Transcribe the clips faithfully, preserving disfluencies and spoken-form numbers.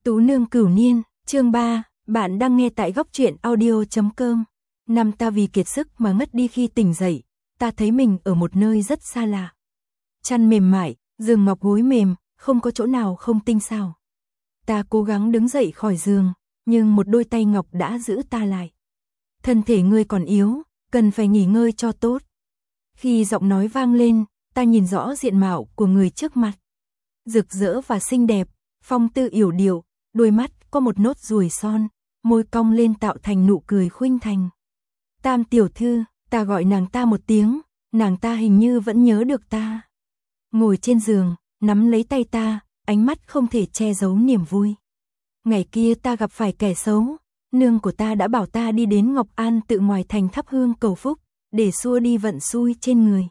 Tú nương cửu niên, chương ba, bạn đang nghe tại góc truyện audio chấm com. Năm ta vì kiệt sức mà ngất đi, khi tỉnh dậy, ta thấy mình ở một nơi rất xa lạ. Chăn mềm mại, giường mọc gối mềm, không có chỗ nào không tinh xảo. Ta cố gắng đứng dậy khỏi giường, nhưng một đôi tay ngọc đã giữ ta lại. Thân thể ngươi còn yếu, cần phải nghỉ ngơi cho tốt. Khi giọng nói vang lên, ta nhìn rõ diện mạo của người trước mặt. Rực rỡ và xinh đẹp, phong tư yểu điệu, đôi mắt có một nốt ruồi son, môi cong lên tạo thành nụ cười khuynh thành. Tam tiểu thư, ta gọi nàng ta một tiếng, nàng ta hình như vẫn nhớ được ta. Ngồi trên giường, nắm lấy tay ta, ánh mắt không thể che giấu niềm vui. Ngày kia ta gặp phải kẻ xấu, nương của ta đã bảo ta đi đến Ngọc An tự ngoài thành thắp hương cầu phúc, để xua đi vận xui trên người.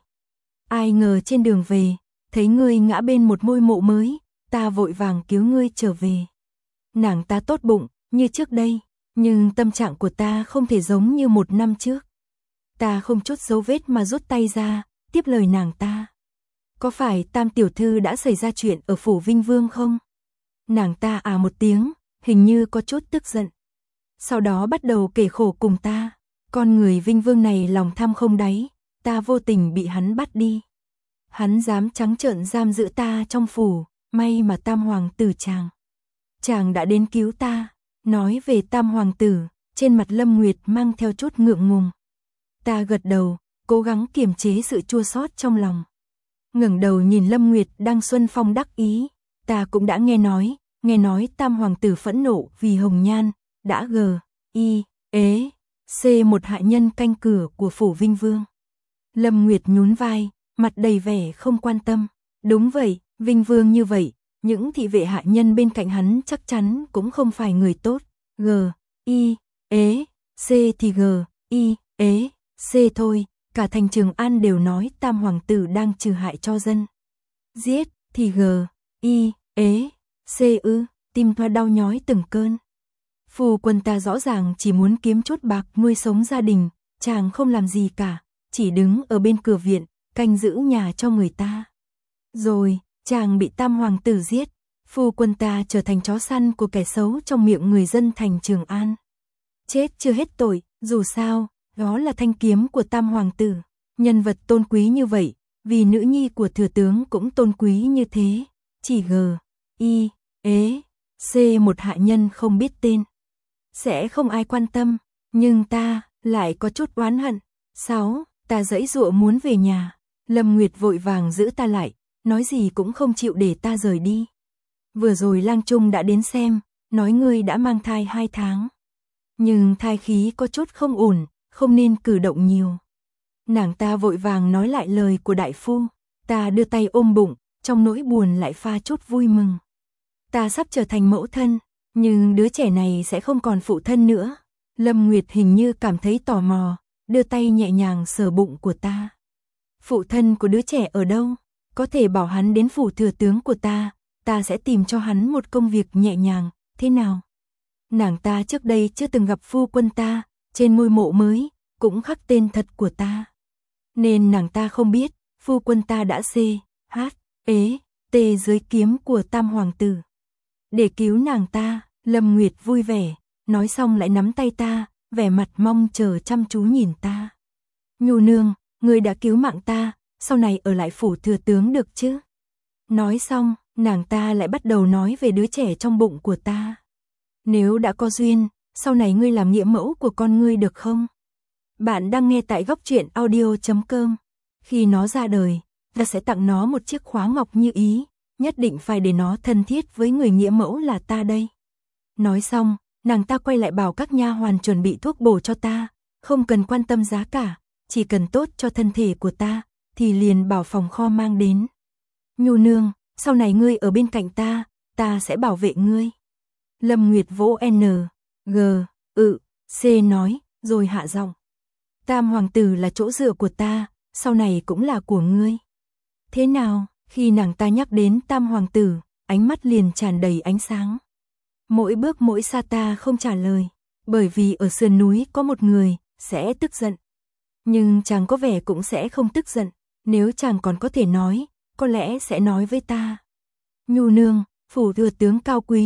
Ai ngờ trên đường về, thấy ngươi ngã bên một ngôi mộ mới, ta vội vàng cứu ngươi trở về. Nàng ta tốt bụng, như trước đây, nhưng tâm trạng của ta không thể giống như một năm trước. Ta không chút dấu vết mà rút tay ra, tiếp lời nàng ta. Có phải Tam tiểu thư đã xảy ra chuyện ở phủ Vinh Vương không? Nàng ta à một tiếng, hình như có chút tức giận. Sau đó bắt đầu kể khổ cùng ta. Con người Vinh Vương này lòng tham không đáy, ta vô tình bị hắn bắt đi. Hắn dám trắng trợn giam giữ ta trong phủ, may mà Tam hoàng tử chàng. Chàng đã đến cứu ta. Nói về Tam hoàng tử, trên mặt Lâm Nguyệt mang theo chút ngượng ngùng. Ta gật đầu, cố gắng kiềm chế sự chua xót trong lòng. Ngẩng đầu nhìn Lâm Nguyệt đang xuân phong đắc ý, ta cũng đã nghe nói, nghe nói Tam hoàng tử phẫn nộ vì hồng nhan, đã gờ, y, ế, c một hạ nhân canh cửa của phủ Vinh Vương. Lâm Nguyệt nhún vai, mặt đầy vẻ không quan tâm. Đúng vậy, Vinh Vương như vậy, những thị vệ hạ nhân bên cạnh hắn chắc chắn cũng không phải người tốt. G, y, ế, c thì g, y, ế, c thôi. Cả thành Trường An đều nói Tam hoàng tử đang trừ hại cho dân. Giết thì g, y, ế, c ư, tim thoa đau nhói từng cơn. Phu quân ta rõ ràng chỉ muốn kiếm chút bạc nuôi sống gia đình, chàng không làm gì cả, chỉ đứng ở bên cửa viện, canh giữ nhà cho người ta. Rồi, chàng bị Tam hoàng tử giết, phu quân ta trở thành chó săn của kẻ xấu trong miệng người dân thành Trường An. Chết chưa hết tội, dù sao, đó là thanh kiếm của Tam hoàng tử, nhân vật tôn quý như vậy, vì nữ nhi của thừa tướng cũng tôn quý như thế, chỉ g, y, ế, c một hạ nhân không biết tên. Sẽ không ai quan tâm, nhưng ta lại có chút oán hận. Sáu, ta giãy giụa muốn về nhà, Lâm Nguyệt vội vàng giữ ta lại, nói gì cũng không chịu để ta rời đi. Vừa rồi Lang Trung đã đến xem, nói ngươi đã mang thai hai tháng. Nhưng thai khí có chút không ổn, không nên cử động nhiều. Nàng ta vội vàng nói lại lời của đại phu, ta đưa tay ôm bụng, trong nỗi buồn lại pha chút vui mừng. Ta sắp trở thành mẫu thân, nhưng đứa trẻ này sẽ không còn phụ thân nữa. Lâm Nguyệt hình như cảm thấy tò mò, đưa tay nhẹ nhàng sờ bụng của ta. Phụ thân của đứa trẻ ở đâu? Có thể bảo hắn đến phủ thừa tướng của ta, ta sẽ tìm cho hắn một công việc nhẹ nhàng, thế nào? Nàng ta trước đây chưa từng gặp phu quân ta, trên ngôi mộ mới, cũng khắc tên thật của ta. Nên nàng ta không biết, phu quân ta đã c, h, ế, t dưới kiếm của Tam hoàng tử. Để cứu nàng ta, Lâm Nguyệt vui vẻ, nói xong lại nắm tay ta, vẻ mặt mong chờ chăm chú nhìn ta. Nhu nương, ngươi đã cứu mạng ta, sau này ở lại phủ thừa tướng được chứ? Nói xong, nàng ta lại bắt đầu nói về đứa trẻ trong bụng của ta. Nếu đã có duyên, sau này ngươi làm nghĩa mẫu của con ngươi được không? Bạn đang nghe tại góc truyện audio chấm com. Khi nó ra đời, ta sẽ tặng nó một chiếc khóa ngọc như ý, nhất định phải để nó thân thiết với người nghĩa mẫu là ta đây. Nói xong, nàng ta quay lại bảo các nha hoàn chuẩn bị thuốc bổ cho ta, không cần quan tâm giá cả, chỉ cần tốt cho thân thể của ta, thì liền bảo phòng kho mang đến. Nhu nương, sau này ngươi ở bên cạnh ta, ta sẽ bảo vệ ngươi. Lâm Nguyệt vỗ N, G, ự, C nói, rồi hạ giọng. Tam hoàng tử là chỗ dựa của ta, sau này cũng là của ngươi. Thế nào? Khi nàng ta nhắc đến Tam hoàng tử, ánh mắt liền tràn đầy ánh sáng. Mỗi bước mỗi xa ta không trả lời, bởi vì ở sườn núi có một người sẽ tức giận. Nhưng chàng có vẻ cũng sẽ không tức giận, nếu chàng còn có thể nói, có lẽ sẽ nói với ta. Nhu nương, phủ thừa tướng cao quý,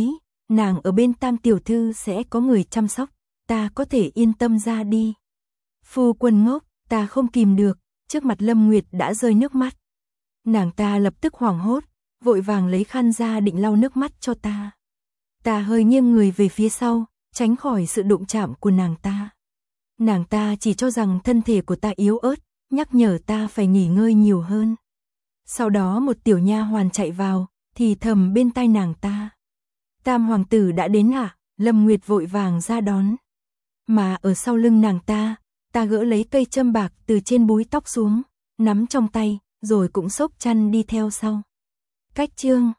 nàng ở bên Tam tiểu thư sẽ có người chăm sóc, ta có thể yên tâm ra đi. Phu quân ngốc, ta không kìm được, trước mặt Lâm Nguyệt đã rơi nước mắt. Nàng ta lập tức hoảng hốt, vội vàng lấy khăn ra định lau nước mắt cho ta. Ta hơi nghiêng người về phía sau, tránh khỏi sự đụng chạm của nàng ta. Nàng ta chỉ cho rằng thân thể của ta yếu ớt, nhắc nhở ta phải nghỉ ngơi nhiều hơn. Sau đó một tiểu nha hoàn chạy vào, thì thầm bên tai nàng ta. Tam hoàng tử đã đến hả? Lâm Nguyệt vội vàng ra đón. Mà ở sau lưng nàng ta, ta gỡ lấy cây châm bạc từ trên búi tóc xuống, nắm trong tay, rồi cũng xốc chăn đi theo sau. Cách chương